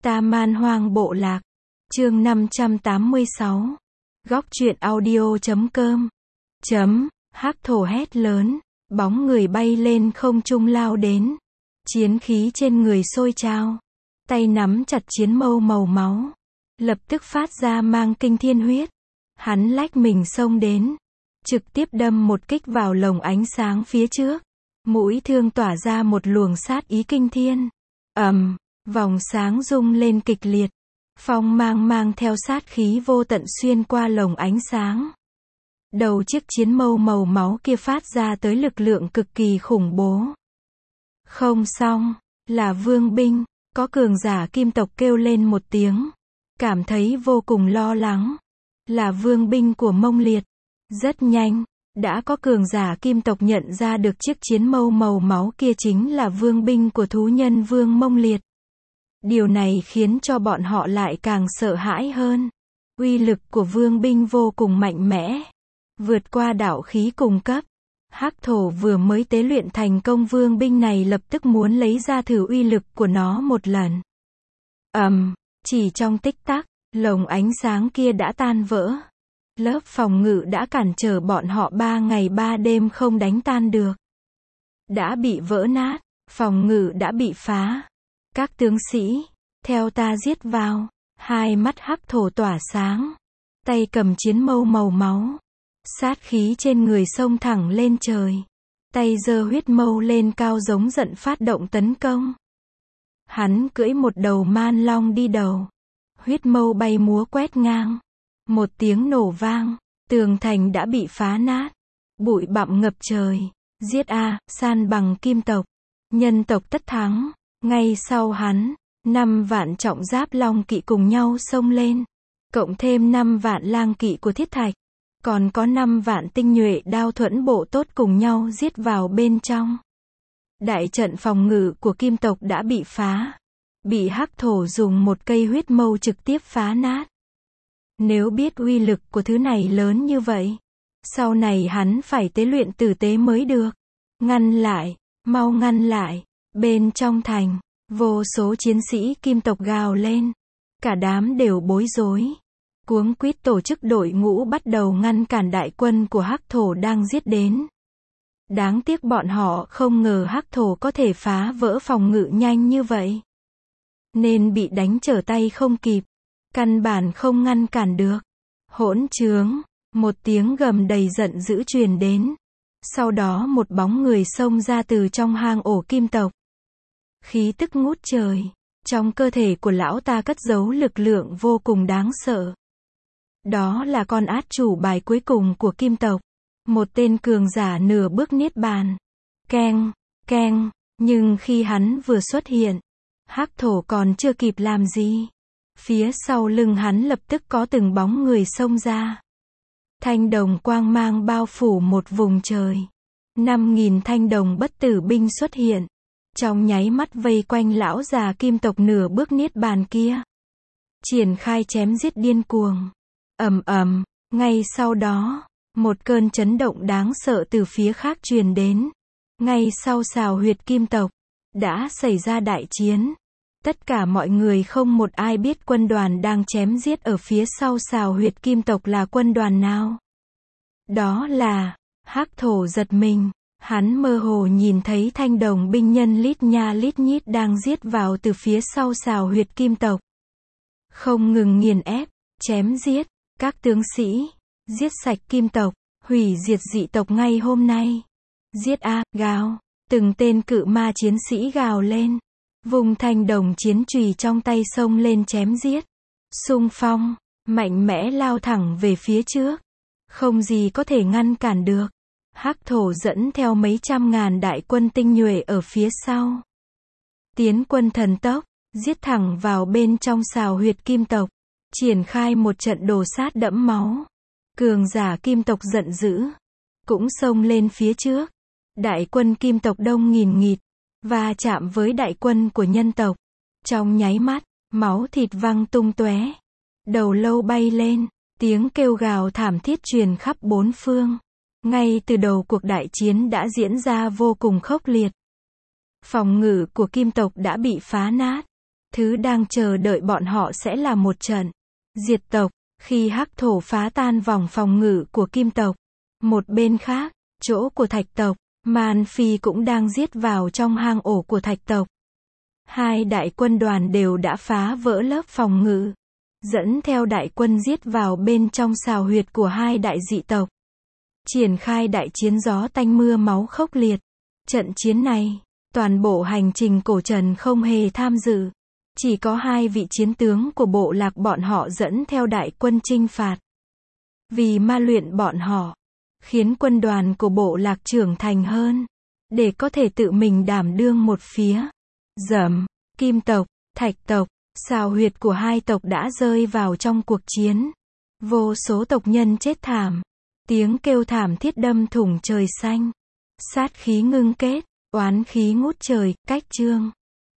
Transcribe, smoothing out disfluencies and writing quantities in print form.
Ta Man Hoang Bộ Lạc. Chương 586. Góc truyện audio.com. Hắc thổ hét lớn, bóng người bay lên không trung lao đến. Chiến khí trên người sôi trào. Tay nắm chặt chiến mâu màu máu. Lập tức phát ra mang kinh thiên huyết. Hắn lách mình xông đến. Trực tiếp đâm một kích vào lồng ánh sáng phía trước. Mũi thương tỏa ra một luồng sát ý kinh thiên. Vòng sáng rung lên kịch liệt. Phong mang theo sát khí vô tận xuyên qua lồng ánh sáng. Đầu chiếc chiến mâu màu máu kia phát ra tới lực lượng cực kỳ khủng bố. Không xong, là vương binh, có cường giả kim tộc kêu lên một tiếng. Cảm thấy vô cùng lo lắng. Là vương binh của Mông Liệt. Rất nhanh, đã có cường giả kim tộc nhận ra được chiếc chiến mâu màu máu kia chính là vương binh của thú nhân vương Mông Liệt. Điều này khiến cho bọn họ lại càng sợ hãi hơn. Uy lực của vương binh vô cùng mạnh mẽ. Vượt qua đạo khí cùng cấp. Hắc thổ vừa mới tế luyện thành công vương binh này lập tức muốn lấy ra thử uy lực của nó một lần. Chỉ trong tích tắc, lồng ánh sáng kia đã tan vỡ. Lớp phòng ngự đã cản trở bọn họ 3 ngày 3 đêm không đánh tan được. Đã bị vỡ nát, phòng ngự đã bị phá. Các tướng sĩ, theo ta giết vào. Hai mắt hắc thổ tỏa sáng. Tay cầm chiến mâu màu máu. Sát khí trên người xông thẳng lên trời. Tay giơ huyết mâu lên cao giống giận phát động tấn công. Hắn cưỡi một đầu man long đi đầu. Huyết mâu bay múa quét ngang. Một tiếng nổ vang. Tường thành đã bị phá nát. Bụi bặm ngập trời. Giết san bằng kim tộc. Nhân tộc tất thắng. Ngay sau hắn, 5 vạn trọng giáp long kỵ cùng nhau xông lên. Cộng thêm 5 vạn lang kỵ của thiết thạch. Còn có 5 vạn tinh nhuệ đao thuẫn bộ tốt cùng nhau giết vào bên trong. Đại trận phòng ngự của kim tộc đã bị phá. Bị hắc thổ dùng một cây huyết mâu trực tiếp phá nát. Nếu biết uy lực của thứ này lớn như vậy, sau này hắn phải tế luyện tử tế mới được. Ngăn lại, mau ngăn lại. Bên trong thành, vô số chiến sĩ kim tộc gào lên. Cả đám đều bối rối. Cuống quýt tổ chức đội ngũ bắt đầu ngăn cản đại quân của hắc thổ đang giết đến. Đáng tiếc bọn họ không ngờ hắc thổ có thể phá vỡ phòng ngự nhanh như vậy. Nên bị đánh trở tay không kịp. Căn bản không ngăn cản được. Hỗn trướng, một tiếng gầm đầy giận dữ truyền đến. Sau đó một bóng người xông ra từ trong hang ổ kim tộc. Khí tức ngút trời. Trong cơ thể của lão ta cất giấu lực lượng vô cùng đáng sợ. Đó là con át chủ bài cuối cùng của kim tộc. Một tên cường giả nửa bước niết bàn. Keng. Nhưng khi hắn vừa xuất hiện, hắc thổ còn chưa kịp làm gì. Phía sau lưng hắn lập tức có từng bóng người xông ra. Thanh đồng quang mang bao phủ một vùng trời. 5.000 thanh đồng bất tử binh xuất hiện. Trong nháy mắt vây quanh lão già kim tộc nửa bước niết bàn kia. Triển khai chém giết điên cuồng. Ngay sau đó, một cơn chấn động đáng sợ từ phía khác truyền đến. Ngay sau xào huyệt kim tộc, đã xảy ra đại chiến. Tất cả mọi người không một ai biết quân đoàn đang chém giết ở phía sau xào huyệt kim tộc là quân đoàn nào. Đó là, hắc thổ giật mình. Hắn mơ hồ nhìn thấy thanh đồng binh nhân lít nha lít nhít đang giết vào từ phía sau xào huyệt kim tộc. Không ngừng nghiền ép, chém giết, các tướng sĩ, giết sạch kim tộc, hủy diệt dị tộc ngay hôm nay. Giết gào, từng tên cự ma chiến sĩ gào lên. Vùng thanh đồng chiến chùy trong tay xông lên chém giết. Xung phong, mạnh mẽ lao thẳng về phía trước. Không gì có thể ngăn cản được. Hắc thổ dẫn theo mấy trăm ngàn đại quân tinh nhuệ ở phía sau. Tiến quân thần tốc, giết thẳng vào bên trong xào huyệt kim tộc. Triển khai một trận đồ sát đẫm máu. Cường giả kim tộc giận dữ. Cũng xông lên phía trước. Đại quân kim tộc đông nghìn nghịt. Va chạm với đại quân của nhân tộc. Trong nháy mắt, máu thịt văng tung tóe. Đầu lâu bay lên. Tiếng kêu gào thảm thiết truyền khắp bốn phương. Ngay từ đầu cuộc đại chiến đã diễn ra vô cùng khốc liệt. Phòng ngự của kim tộc đã bị phá nát. Thứ đang chờ đợi bọn họ sẽ là một trận diệt tộc, khi Hắc thổ phá tan vòng phòng ngự của Kim tộc. Một bên khác, chỗ của Thạch tộc, Man Phi cũng đang giết vào trong hang ổ của Thạch tộc. Hai đại quân đoàn đều đã phá vỡ lớp phòng ngự, dẫn theo đại quân giết vào bên trong xào huyệt của hai đại dị tộc. Triển khai đại chiến gió tanh mưa máu khốc liệt. Trận chiến này, toàn bộ hành trình cổ trần không hề tham dự. Chỉ có hai vị chiến tướng của bộ lạc bọn họ dẫn theo đại quân chinh phạt. Vì ma luyện bọn họ, khiến quân đoàn của bộ lạc trưởng thành hơn, để có thể tự mình đảm đương một phía. Kim tộc, Thạch tộc, xào huyệt của hai tộc đã rơi vào trong cuộc chiến. Vô số tộc nhân chết thảm. Tiếng kêu thảm thiết đâm thủng trời xanh. Sát khí ngưng kết, oán khí ngút trời, cách chương.